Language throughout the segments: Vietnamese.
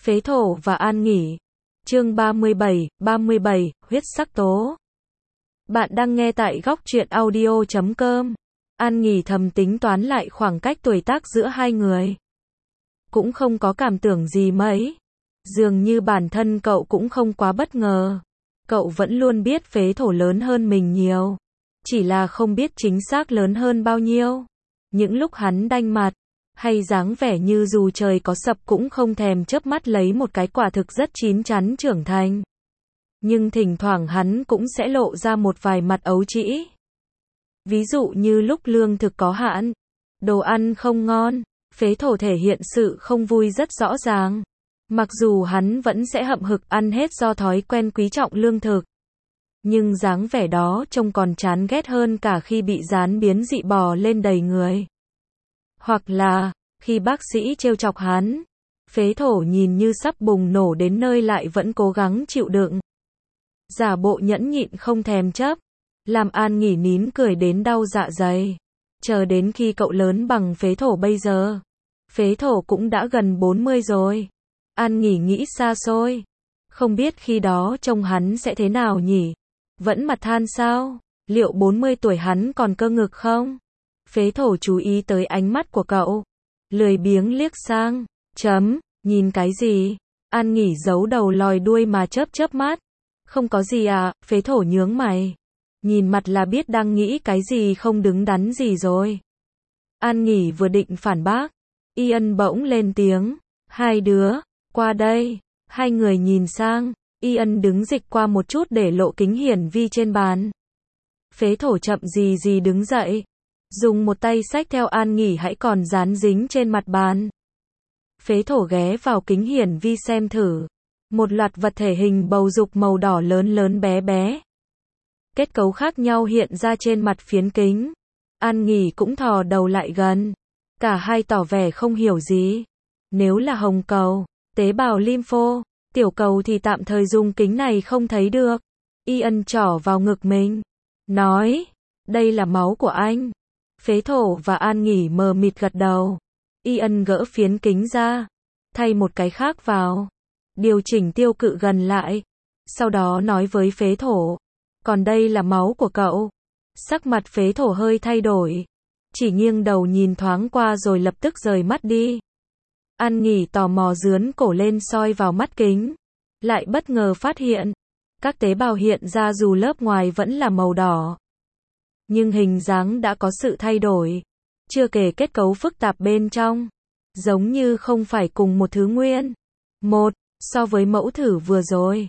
Phế Thổ và An Nghỉ. Chương 37, huyết sắc tố. Bạn đang nghe tại góc truyện audio.com. An Nghỉ thầm tính toán lại khoảng cách tuổi tác giữa hai người. Cũng không có cảm tưởng gì mấy. Dường như bản thân cậu cũng không quá bất ngờ. Cậu vẫn luôn biết Phế Thổ lớn hơn mình nhiều. Chỉ là không biết chính xác lớn hơn bao nhiêu. Những lúc hắn đanh mặt, hay dáng vẻ như dù trời có sập cũng không thèm chớp mắt lấy một cái quả thực rất chín chắn trưởng thành. Nhưng thỉnh thoảng hắn cũng sẽ lộ ra một vài mặt ấu trĩ. Ví dụ như lúc lương thực có hạn, đồ ăn không ngon, Phế Thổ thể hiện sự không vui rất rõ ràng. Mặc dù hắn vẫn sẽ hậm hực ăn hết do thói quen quý trọng lương thực. Nhưng dáng vẻ đó trông còn chán ghét hơn cả khi bị gián biến dị bò lên đầy người. Hoặc là, khi bác sĩ trêu chọc hắn, Phế Thổ nhìn như sắp bùng nổ đến nơi lại vẫn cố gắng chịu đựng. Giả bộ nhẫn nhịn không thèm chấp, làm An Nghỉ nín cười đến đau dạ dày. Chờ đến khi cậu lớn bằng Phế Thổ bây giờ. Phế Thổ cũng đã gần 40 rồi. An Nghỉ nghĩ xa xôi. Không biết khi đó trông hắn sẽ thế nào nhỉ? Vẫn mặt than sao? Liệu 40 tuổi hắn còn cơ ngực không? Phế Thổ chú ý tới ánh mắt của cậu. Lười biếng liếc sang. Nhìn cái gì? An Nghỉ giấu đầu lòi đuôi mà chớp mắt. Không có gì à? Phế Thổ nhướng mày. Nhìn mặt là biết đang nghĩ cái gì không đứng đắn gì rồi. An Nghỉ vừa định phản bác. Ian bỗng lên tiếng. Hai đứa, qua đây. Hai người nhìn sang. Ian đứng dịch qua một chút để lộ kính hiển vi trên bàn. Phế Thổ chậm gì đứng dậy. Dùng một tay xách theo An Nghỉ hãy còn dán dính trên mặt bàn. Phế Thổ ghé vào kính hiển vi xem thử. Một loạt vật thể hình bầu dục màu đỏ lớn bé. Kết cấu khác nhau hiện ra trên mặt phiến kính. An Nghỉ cũng thò đầu lại gần. Cả hai tỏ vẻ không hiểu gì. Nếu là hồng cầu, tế bào lympho, tiểu cầu thì tạm thời dùng kính này không thấy được. Ian trỏ vào ngực mình. Nói, đây là máu của anh. Phế Thổ và An Nghỉ mờ mịt gật đầu. Ian gỡ phiến kính ra. Thay một cái khác vào. Điều chỉnh tiêu cự gần lại. Sau đó nói với Phế Thổ. Còn đây là máu của cậu. Sắc mặt Phế Thổ hơi thay đổi. Chỉ nghiêng đầu nhìn thoáng qua rồi lập tức rời mắt đi. An Nghỉ tò mò dướn cổ lên soi vào mắt kính. Lại bất ngờ phát hiện. Các tế bào hiện ra dù lớp ngoài vẫn là màu đỏ. Nhưng hình dáng đã có sự thay đổi. Chưa kể kết cấu phức tạp bên trong. Giống như không phải cùng một thứ nguyên. So với mẫu thử vừa rồi.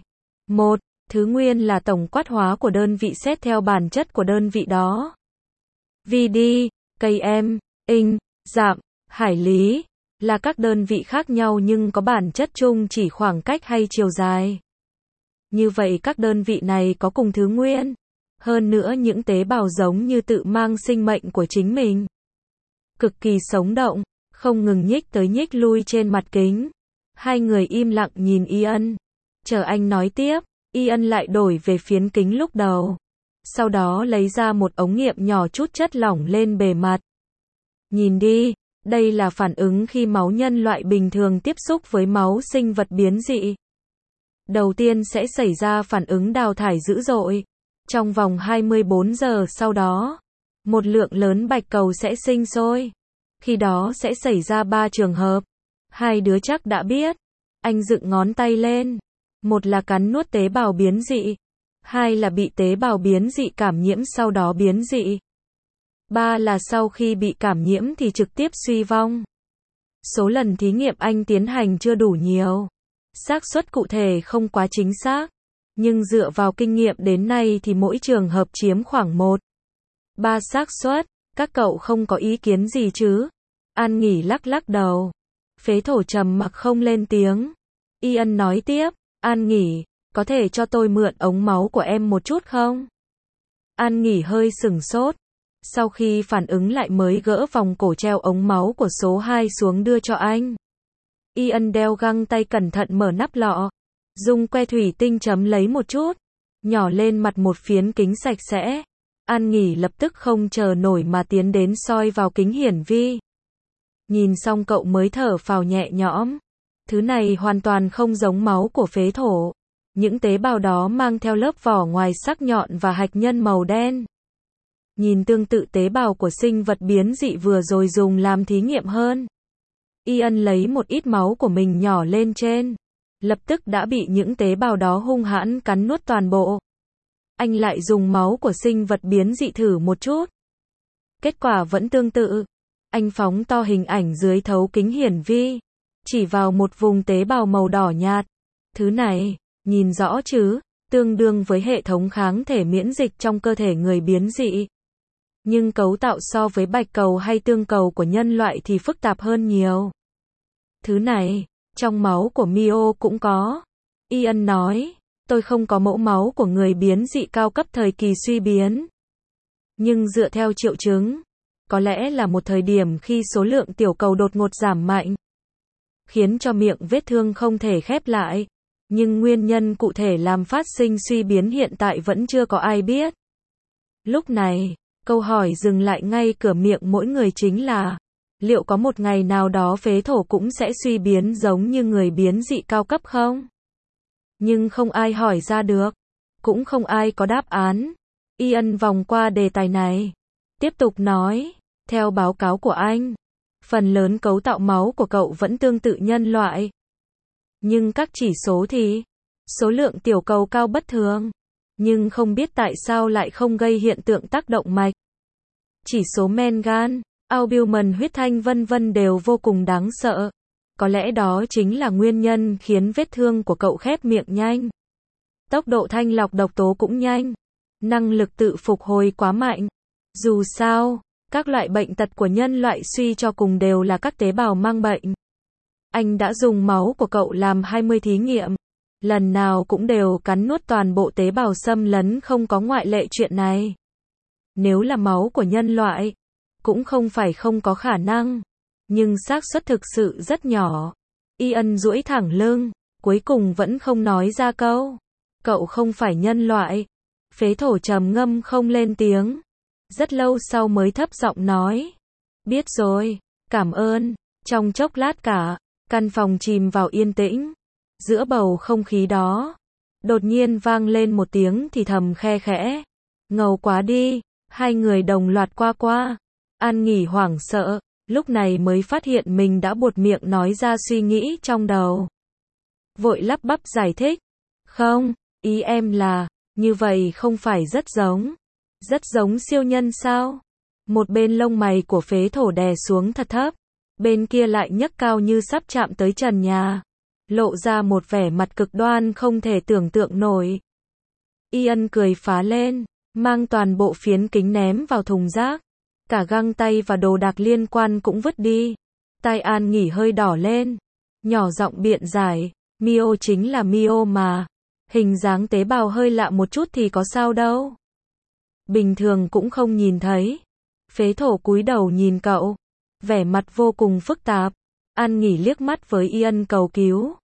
Thứ nguyên là tổng quát hóa của đơn vị xét theo bản chất của đơn vị đó. VD, km, inch, dặm, hải lý. Là các đơn vị khác nhau nhưng có bản chất chung chỉ khoảng cách hay chiều dài. Như vậy các đơn vị này có cùng thứ nguyên. Hơn nữa những tế bào giống như tự mang sinh mệnh của chính mình. Cực kỳ sống động, không ngừng nhích tới nhích lui trên mặt kính. Hai người im lặng nhìn Ian. Chờ anh nói tiếp, Ian lại đổi về phiến kính lúc đầu. Sau đó lấy ra một ống nghiệm nhỏ chút chất lỏng lên bề mặt. Nhìn đi, đây là phản ứng khi máu nhân loại bình thường tiếp xúc với máu sinh vật biến dị. Đầu tiên sẽ xảy ra phản ứng đào thải dữ dội. Trong vòng 24 giờ sau đó, một lượng lớn bạch cầu sẽ sinh sôi. Khi đó sẽ xảy ra 3 trường hợp. Hai đứa chắc đã biết. Anh dựng ngón tay lên. Một là cắn nuốt tế bào biến dị. Hai là bị tế bào biến dị cảm nhiễm sau đó biến dị. Ba là sau khi bị cảm nhiễm thì trực tiếp suy vong. Số lần thí nghiệm anh tiến hành chưa đủ nhiều. Xác suất cụ thể không quá chính xác. Nhưng dựa vào kinh nghiệm đến nay thì mỗi trường hợp chiếm khoảng 1/3 xác suất. Các cậu không có ý kiến gì chứ? An Nghỉ lắc đầu. Phế Thổ trầm mặc không lên tiếng. Ian nói tiếp. An Nghỉ, có thể cho tôi mượn ống máu của em một chút không? An Nghỉ hơi sửng sốt. Sau khi phản ứng lại mới gỡ vòng cổ treo ống máu của số 2 xuống đưa cho anh. Ian đeo găng tay cẩn thận mở nắp lọ. Dùng que thủy tinh chấm lấy một chút. Nhỏ lên mặt một phiến kính sạch sẽ. An Nghỉ lập tức không chờ nổi mà tiến đến soi vào kính hiển vi. Nhìn xong cậu mới thở phào nhẹ nhõm. Thứ này hoàn toàn không giống máu của phế thổ. Những tế bào đó mang theo lớp vỏ ngoài sắc nhọn và hạch nhân màu đen. Nhìn tương tự tế bào của sinh vật biến dị vừa rồi dùng làm thí nghiệm hơn. Ian lấy một ít máu của mình nhỏ lên trên. Lập tức đã bị những tế bào đó hung hãn cắn nuốt toàn bộ. Anh lại dùng máu của sinh vật biến dị thử một chút. Kết quả vẫn tương tự. Anh phóng to hình ảnh dưới thấu kính hiển vi. Chỉ vào một vùng tế bào màu đỏ nhạt. Thứ này, nhìn rõ chứ, tương đương với hệ thống kháng thể miễn dịch trong cơ thể người biến dị. Nhưng cấu tạo so với bạch cầu hay tương cầu của nhân loại thì phức tạp hơn nhiều. Thứ này, trong máu của Mio cũng có. Ian nói, tôi không có mẫu máu của người biến dị cao cấp thời kỳ suy biến. Nhưng dựa theo triệu chứng, có lẽ là một thời điểm khi số lượng tiểu cầu đột ngột giảm mạnh, khiến cho miệng vết thương không thể khép lại. Nhưng nguyên nhân cụ thể làm phát sinh suy biến hiện tại vẫn chưa có ai biết. Lúc này, câu hỏi dừng lại ngay cửa miệng mỗi người chính là, liệu có một ngày nào đó phế thổ cũng sẽ suy biến giống như người biến dị cao cấp không? Nhưng không ai hỏi ra được. Cũng không ai có đáp án. Ian vòng qua đề tài này. Tiếp tục nói, theo báo cáo của anh, phần lớn cấu tạo máu của cậu vẫn tương tự nhân loại. Nhưng các chỉ số thì, số lượng tiểu cầu cao bất thường. Nhưng không biết tại sao lại không gây hiện tượng tác động mạch. Chỉ số men gan, albumin huyết thanh vân vân đều vô cùng đáng sợ. Có lẽ đó chính là nguyên nhân khiến vết thương của cậu khép miệng nhanh. Tốc độ thanh lọc độc tố cũng nhanh. Năng lực tự phục hồi quá mạnh. Dù sao, các loại bệnh tật của nhân loại suy cho cùng đều là các tế bào mang bệnh. Anh đã dùng máu của cậu làm 20 thí nghiệm. Lần nào cũng đều cắn nuốt toàn bộ tế bào xâm lấn, không có ngoại lệ chuyện này. Nếu là máu của nhân loại, cũng không phải không có khả năng. Nhưng xác suất thực sự rất nhỏ. Ian duỗi thẳng lưng, cuối cùng vẫn không nói ra câu. Cậu không phải nhân loại. Phế thổ trầm ngâm không lên tiếng. Rất lâu sau mới thấp giọng nói. Biết rồi, cảm ơn. Trong chốc lát cả, căn phòng chìm vào yên tĩnh. Giữa bầu không khí đó, đột nhiên vang lên một tiếng thì thầm khe khẽ. Ngầu quá đi, hai người đồng loạt qua. An Nghỉ hoảng sợ, lúc này mới phát hiện mình đã buột miệng nói ra suy nghĩ trong đầu. Vội lắp bắp giải thích. Không, ý em là, như vậy không phải rất giống. Rất giống siêu nhân sao? Một bên lông mày của phế thổ đè xuống thật thấp. Bên kia lại nhấc cao như sắp chạm tới trần nhà. Lộ ra một vẻ mặt cực đoan không thể tưởng tượng nổi. Ian cười phá lên, mang toàn bộ phiến kính ném vào thùng rác. Cả găng tay và đồ đạc liên quan cũng vứt đi. Tai An Nghỉ hơi đỏ lên. Nhỏ giọng biện giải, Mio chính là Mio mà. Hình dáng tế bào hơi lạ một chút thì có sao đâu. Bình thường cũng không nhìn thấy. Phế thổ cúi đầu nhìn cậu. Vẻ mặt vô cùng phức tạp. An Nghỉ liếc mắt với Ian cầu cứu.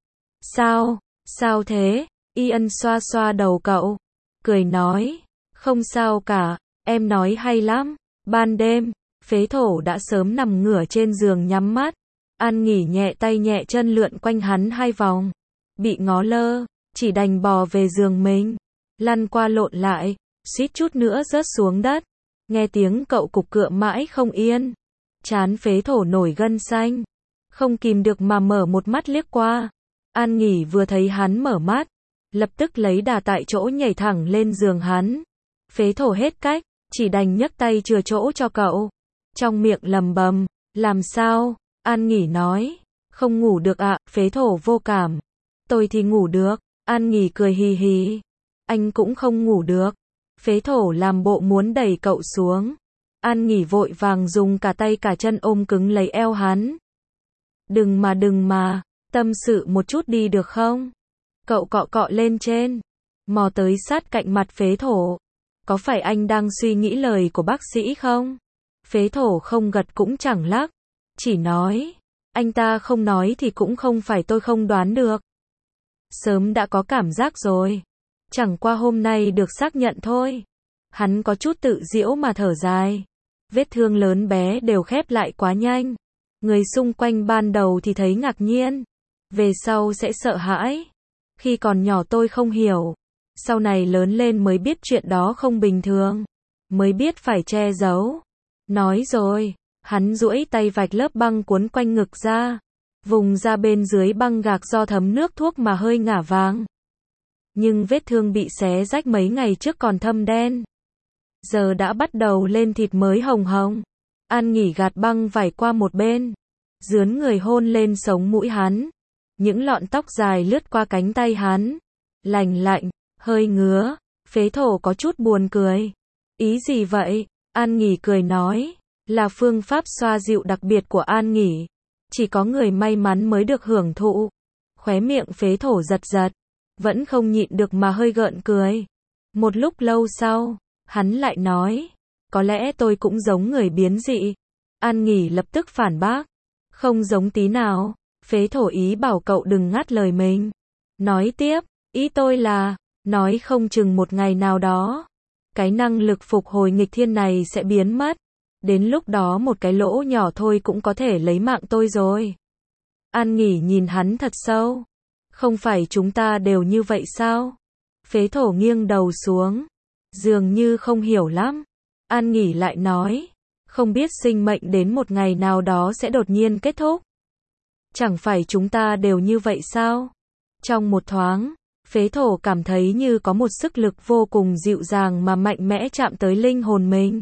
Sao thế? Ian xoa xoa đầu cậu. Cười nói. Không sao cả, em nói hay lắm. Ban đêm, phế thổ đã sớm nằm ngửa trên giường nhắm mắt. An Nghỉ nhẹ tay nhẹ chân lượn quanh hắn 2 vòng. Bị ngó lơ, chỉ đành bò về giường mình. Lăn qua lộn lại, suýt chút nữa rớt xuống đất. Nghe tiếng cậu cục cựa mãi không yên. Trán phế thổ nổi gân xanh. Không kìm được mà mở một mắt liếc qua. An Nghỉ vừa thấy hắn mở mắt, lập tức lấy đà tại chỗ nhảy thẳng lên giường hắn. Phế thổ hết cách, chỉ đành nhấc tay chừa chỗ cho cậu. Trong miệng lầm bầm, làm sao? An Nghỉ nói, không ngủ được ạ. Phế thổ vô cảm. Tôi thì ngủ được. An Nghỉ cười hì hì. Anh cũng không ngủ được. Phế thổ làm bộ muốn đẩy cậu xuống. An Nghỉ vội vàng dùng cả tay cả chân ôm cứng lấy eo hắn. Đừng mà, tâm sự một chút đi được không? Cậu cọ lên trên, mò tới sát cạnh mặt phế thổ. Có phải anh đang suy nghĩ lời của bác sĩ không? Phế thổ không gật cũng chẳng lắc, chỉ nói, anh ta không nói thì cũng không phải tôi không đoán được. Sớm đã có cảm giác rồi, chẳng qua hôm nay được xác nhận thôi. Hắn có chút tự giễu mà thở dài. Vết thương lớn bé đều khép lại quá nhanh. Người xung quanh ban đầu thì thấy ngạc nhiên, về sau sẽ sợ hãi. Khi còn nhỏ tôi không hiểu, sau này lớn lên mới biết chuyện đó không bình thường, mới biết phải che giấu. Nói rồi, hắn duỗi tay vạch lớp băng cuốn quanh ngực ra, vùng ra bên dưới băng gạc do thấm nước thuốc mà hơi ngả vàng. Nhưng vết thương bị xé rách mấy ngày trước còn thâm đen, giờ đã bắt đầu lên thịt mới hồng hồng. An Nghỉ gạt băng vải qua một bên, dướn người hôn lên sống mũi hắn. Những lọn tóc dài lướt qua cánh tay hắn, lành lạnh, hơi ngứa. Phế thổ có chút buồn cười. Ý gì vậy? An Nghỉ cười nói, là phương pháp xoa dịu đặc biệt của An Nghỉ, chỉ có người may mắn mới được hưởng thụ. Khóe miệng phế thổ giật giật, vẫn không nhịn được mà hơi gợn cười. Một lúc lâu sau, hắn lại nói, có lẽ tôi cũng giống người biến dị. An Nghỉ lập tức phản bác, không giống tí nào. Phế thổ ý bảo cậu đừng ngắt lời mình. Nói tiếp, ý tôi là, nói không chừng một ngày nào đó, cái năng lực phục hồi nghịch thiên này sẽ biến mất. Đến lúc đó một cái lỗ nhỏ thôi cũng có thể lấy mạng tôi rồi. An Nghỉ nhìn hắn thật sâu. Không phải chúng ta đều như vậy sao? Phế thổ nghiêng đầu xuống, dường như không hiểu lắm. An Nghỉ lại nói, không biết sinh mệnh đến một ngày nào đó sẽ đột nhiên kết thúc. Chẳng phải chúng ta đều như vậy sao? Trong một thoáng, phế thổ cảm thấy như có một sức lực vô cùng dịu dàng mà mạnh mẽ chạm tới linh hồn mình.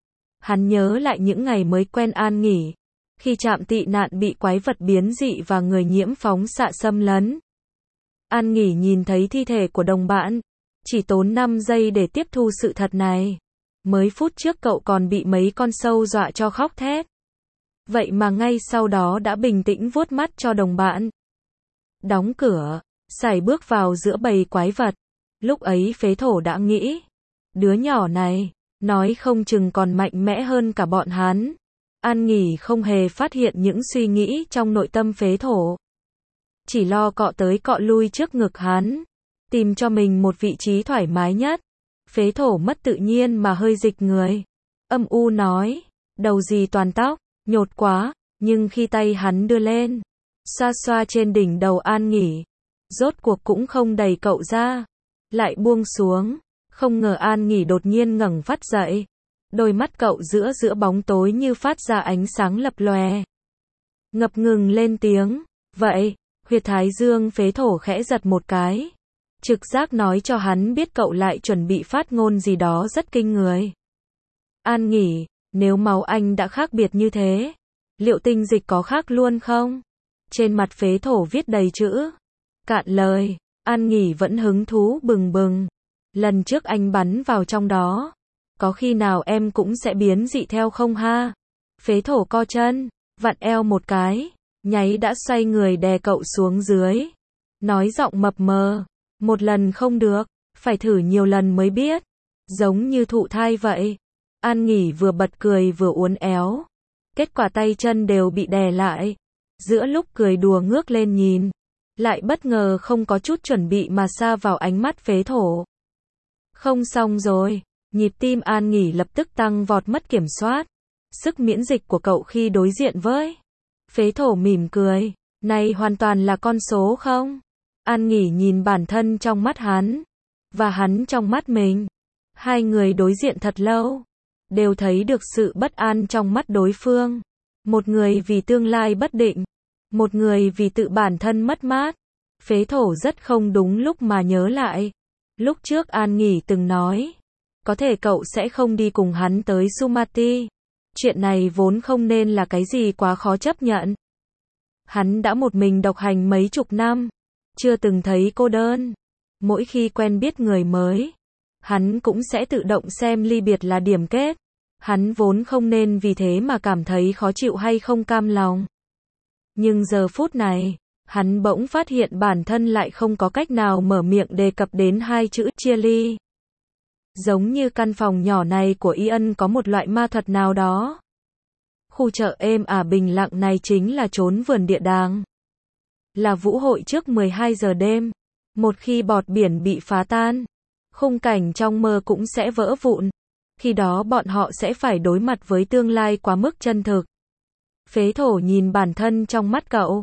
Hắn nhớ lại những ngày mới quen An Nghỉ, khi trạm tị nạn bị quái vật biến dị và người nhiễm phóng xạ xâm lấn. An Nghỉ nhìn thấy thi thể của đồng bạn, chỉ tốn 5 giây để tiếp thu sự thật này. Mới phút trước cậu còn bị mấy con sâu dọa cho khóc thét. Vậy mà ngay sau đó đã bình tĩnh vuốt mắt cho đồng bạn. Đóng cửa, sải bước vào giữa bầy quái vật. Lúc ấy phế thổ đã nghĩ, đứa nhỏ này, nói không chừng còn mạnh mẽ hơn cả bọn hắn. An Nghỉ không hề phát hiện những suy nghĩ trong nội tâm phế thổ. Chỉ lo cọ tới cọ lui trước ngực hắn, tìm cho mình một vị trí thoải mái nhất. Phế thổ mất tự nhiên mà hơi dịch người. Âm u nói, đầu gì toàn tóc, nhột quá. Nhưng khi tay hắn đưa lên, xoa xoa trên đỉnh đầu An Nghỉ, rốt cuộc cũng không đẩy cậu ra, lại buông xuống. Không ngờ An Nghỉ đột nhiên ngẩng phát dậy. Đôi mắt cậu giữa bóng tối như phát ra ánh sáng lập lòe. Ngập ngừng lên tiếng, vậy, huyệt thái dương phế thổ khẽ giật một cái. Trực giác nói cho hắn biết cậu lại chuẩn bị phát ngôn gì đó rất kinh người. An Nghỉ, nếu máu anh đã khác biệt như thế, liệu tinh dịch có khác luôn không? Trên mặt phế thổ viết đầy chữ. Cạn lời, An Nghỉ vẫn hứng thú bừng bừng. Lần trước anh bắn vào trong đó, có khi nào em cũng sẽ biến dị theo không ha? Phế thổ co chân, vặn eo một cái, nháy đã xoay người đè cậu xuống dưới. Nói giọng mập mờ, một lần không được, phải thử nhiều lần mới biết. Giống như thụ thai vậy. An Nghỉ vừa bật cười vừa uốn éo. Kết quả tay chân đều bị đè lại. Giữa lúc cười đùa ngước lên nhìn, lại bất ngờ không có chút chuẩn bị mà sa vào ánh mắt phế thổ. Không xong rồi. Nhịp tim An Nghỉ lập tức tăng vọt mất kiểm soát. Sức miễn dịch của cậu khi đối diện với phế thổ mỉm cười. Này hoàn toàn là con số không? An Nghỉ nhìn bản thân trong mắt hắn, và hắn trong mắt mình. Hai người đối diện thật lâu, đều thấy được sự bất an trong mắt đối phương. Một người vì tương lai bất định, một người vì tự bản thân mất mát. Phế thổ rất không đúng lúc mà nhớ lại. Lúc trước An Nghỉ từng nói, có thể cậu sẽ không đi cùng hắn tới Sumati. Chuyện này vốn không nên là cái gì quá khó chấp nhận. Hắn đã một mình độc hành mấy chục năm, chưa từng thấy cô đơn. Mỗi khi quen biết người mới, hắn cũng sẽ tự động xem ly biệt là điểm kết. Hắn vốn không nên vì thế mà cảm thấy khó chịu hay không cam lòng. Nhưng giờ phút này, hắn bỗng phát hiện bản thân lại không có cách nào mở miệng đề cập đến hai chữ chia ly. Giống như căn phòng nhỏ này của Ian có một loại ma thuật nào đó. Khu chợ êm ả bình lặng này chính là chốn vườn địa đàng. Là vũ hội trước 12 giờ đêm. Một khi bọt biển bị phá tan, khung cảnh trong mơ cũng sẽ vỡ vụn. Khi đó bọn họ sẽ phải đối mặt với tương lai quá mức chân thực. Phế thổ nhìn bản thân trong mắt cậu.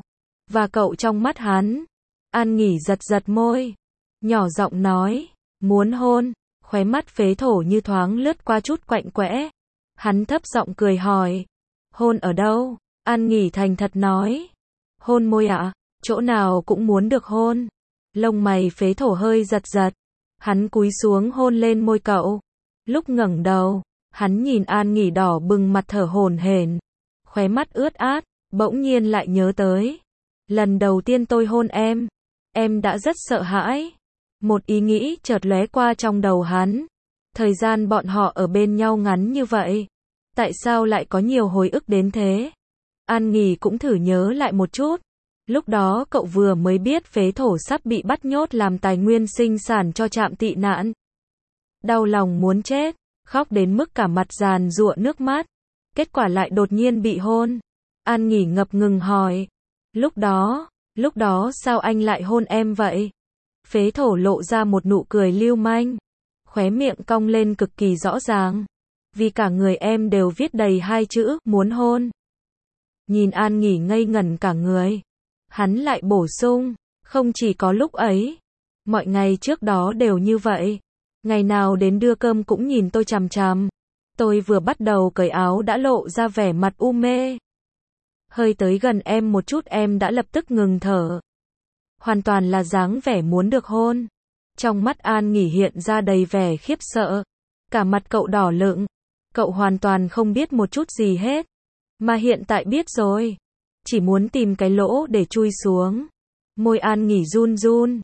Và cậu trong mắt hắn. An Nghỉ giật giật môi, nhỏ giọng nói, muốn hôn. Khóe mắt phế thổ như thoáng lướt qua chút quạnh quẽ. Hắn thấp giọng cười hỏi, hôn ở đâu? An Nghỉ thành thật nói, hôn môi ạ, chỗ nào cũng muốn được hôn. Lông mày phế thổ hơi giật giật. Hắn cúi xuống hôn lên môi cậu. Lúc ngẩng đầu, hắn nhìn An Nghỉ đỏ bừng mặt thở hổn hển, khóe mắt ướt át, bỗng nhiên lại nhớ tới. Lần đầu tiên tôi hôn em đã rất sợ hãi. Một ý nghĩ chợt lóe qua trong đầu hắn. Thời gian bọn họ ở bên nhau ngắn như vậy, tại sao lại có nhiều hồi ức đến thế? An Nghỉ cũng thử nhớ lại một chút. Lúc đó cậu vừa mới biết phế thổ sắp bị bắt nhốt làm tài nguyên sinh sản cho trạm tị nạn. Đau lòng muốn chết, khóc đến mức cả mặt giàn giụa nước mắt. Kết quả lại đột nhiên bị hôn. An Nghỉ ngập ngừng hỏi, lúc đó sao anh lại hôn em vậy? Phế thổ lộ ra một nụ cười lưu manh, khóe miệng cong lên cực kỳ rõ ràng. Vì cả người em đều viết đầy hai chữ, muốn hôn. Nhìn An Nghỉ ngây ngẩn cả người, hắn lại bổ sung, không chỉ có lúc ấy, mọi ngày trước đó đều như vậy. Ngày nào đến đưa cơm cũng nhìn tôi chằm chằm. Tôi vừa bắt đầu cởi áo đã lộ ra vẻ mặt u mê. Hơi tới gần em một chút em đã lập tức ngừng thở. Hoàn toàn là dáng vẻ muốn được hôn. Trong mắt An Nghỉ hiện ra đầy vẻ khiếp sợ. Cả mặt cậu đỏ lựng. Cậu hoàn toàn không biết một chút gì hết. Mà hiện tại biết rồi. Chỉ muốn tìm cái lỗ để chui xuống. Môi An Nghỉ run run.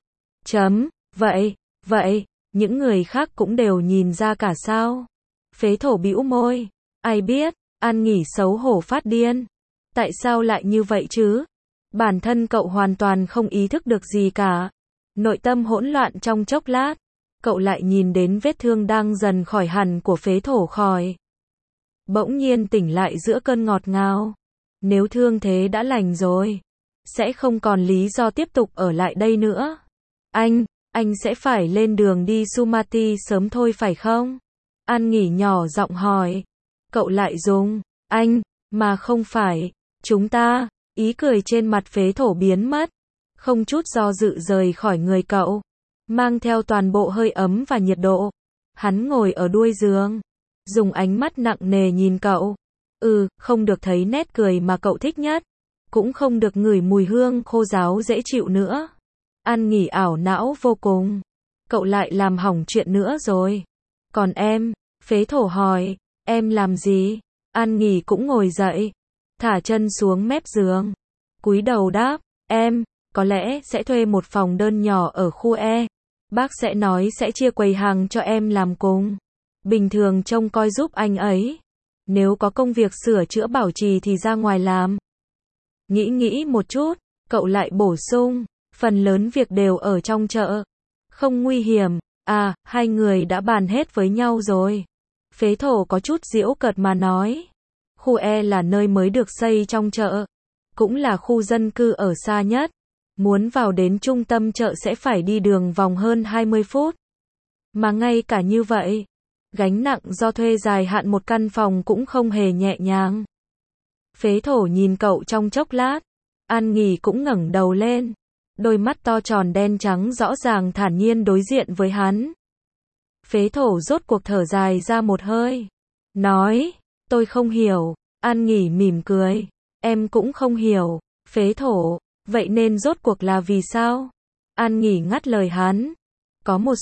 Vậy, những người khác cũng đều nhìn ra cả sao? Phế thổ bĩu môi. Ai biết, An Nghỉ xấu hổ phát điên. Tại sao lại như vậy chứ? Bản thân cậu hoàn toàn không ý thức được gì cả. Nội tâm hỗn loạn trong chốc lát. Cậu lại nhìn đến vết thương đang dần khỏi hẳn của phế thổ khỏi. Bỗng nhiên tỉnh lại giữa cơn ngọt ngào. Nếu thương thế đã lành rồi, sẽ không còn lý do tiếp tục ở lại đây nữa. Anh sẽ phải lên đường đi Sumati sớm thôi phải không? An Nghỉ nhỏ giọng hỏi. Cậu lại dùng, anh, mà không phải, chúng ta, ý cười trên mặt phế thổ biến mất. Không chút do dự rời khỏi người cậu, mang theo toàn bộ hơi ấm và nhiệt độ. Hắn ngồi ở đuôi giường, dùng ánh mắt nặng nề nhìn cậu. Không được thấy nét cười mà cậu thích nhất, cũng không được ngửi mùi hương khô ráo dễ chịu nữa. An Nghỉ ảo não vô cùng. Cậu lại làm hỏng chuyện nữa rồi. Còn em? Phế thổ hỏi. Em làm gì? An Nghỉ cũng ngồi dậy, thả chân xuống mép giường, cúi đầu đáp. Em, có lẽ sẽ thuê một phòng đơn nhỏ ở khu E. Bác sẽ nói sẽ chia quầy hàng cho em làm cùng. Bình thường trông coi giúp anh ấy. Nếu có công việc sửa chữa bảo trì thì ra ngoài làm. Nghĩ một chút, cậu lại bổ sung. Phần lớn việc đều ở trong chợ. Không nguy hiểm. Hai người đã bàn hết với nhau rồi. Phế thổ có chút giễu cợt mà nói. Khu E là nơi mới được xây trong chợ. Cũng là khu dân cư ở xa nhất. Muốn vào đến trung tâm chợ sẽ phải đi đường vòng hơn 20 phút. Mà ngay cả như vậy, gánh nặng do thuê dài hạn một căn phòng cũng không hề nhẹ nhàng. Phế thổ nhìn cậu trong chốc lát. An Nghỉ cũng ngẩng đầu lên. Đôi mắt to tròn đen trắng rõ ràng thản nhiên đối diện với hắn. Phế thổ rốt cuộc thở dài ra một hơi. Nói, tôi không hiểu. An Nghỉ mỉm cười. Em cũng không hiểu. Phế thổ, vậy nên rốt cuộc là vì sao? An Nghỉ ngắt lời hắn. Có một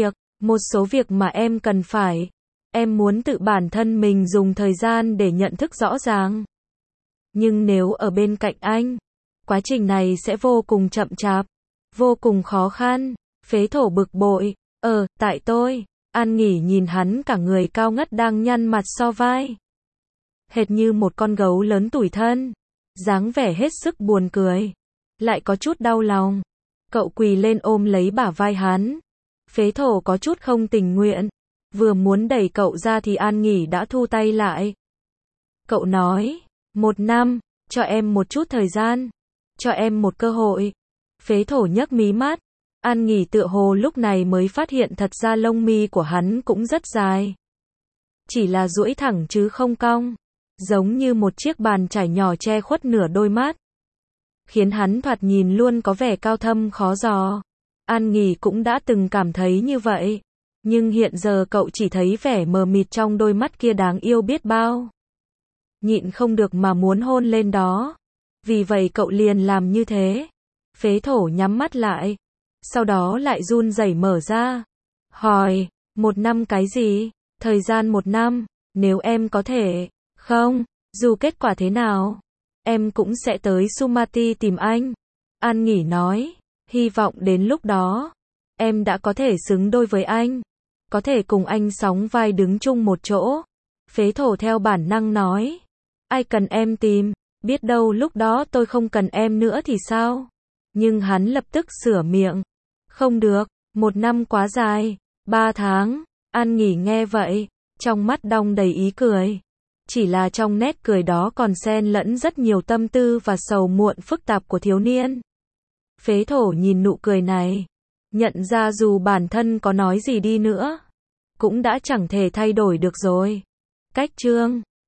số việc mà em cần phải. Em muốn tự bản thân mình dùng thời gian để nhận thức rõ ràng. Nhưng nếu ở bên cạnh anh, quá trình này sẽ vô cùng chậm chạp, vô cùng khó khăn. Phế thổ bực bội. Tại tôi. An Nghỉ nhìn hắn cả người cao ngất đang nhăn mặt so vai. Hệt như một con gấu lớn tủi thân. Dáng vẻ hết sức buồn cười. Lại có chút đau lòng. Cậu quỳ lên ôm lấy bả vai hắn. Phế thổ có chút không tình nguyện. Vừa muốn đẩy cậu ra thì An Nghỉ đã thu tay lại. Cậu nói, 1 năm, cho em một chút thời gian. Cho em một cơ hội. Phế thổ nhấc mí mắt. An Nghỉ tựa hồ lúc này mới phát hiện thật ra lông mi của hắn cũng rất dài. Chỉ là duỗi thẳng chứ không cong. Giống như một chiếc bàn chải nhỏ che khuất nửa đôi mắt. khiến hắn thoạt nhìn luôn có vẻ cao thâm khó dò. An Nghỉ cũng đã từng cảm thấy như vậy, nhưng hiện giờ cậu chỉ thấy vẻ mờ mịt trong đôi mắt kia đáng yêu biết bao. Nhịn không được mà muốn hôn lên đó. Vì vậy cậu liền làm như thế. Phế thổ nhắm mắt lại, sau đó lại run rẩy mở ra. Hỏi, 1 năm cái gì? Thời gian 1 năm, nếu em có thể, không, dù kết quả thế nào, em cũng sẽ tới Sumati tìm anh. An Nghỉ nói, hy vọng đến lúc đó, em đã có thể xứng đôi với anh, có thể cùng anh sóng vai đứng chung một chỗ. Phế thổ theo bản năng nói, ai cần em tìm, biết đâu lúc đó tôi không cần em nữa thì sao? Nhưng hắn lập tức sửa miệng, không được, 1 năm quá dài, 3 tháng. An Nghỉ nghe vậy, trong mắt đong đầy ý cười. Chỉ là trong nét cười đó còn xen lẫn rất nhiều tâm tư và sầu muộn phức tạp của thiếu niên. Phế thổ nhìn nụ cười này, nhận ra dù bản thân có nói gì đi nữa, cũng đã chẳng thể thay đổi được rồi. Cách chương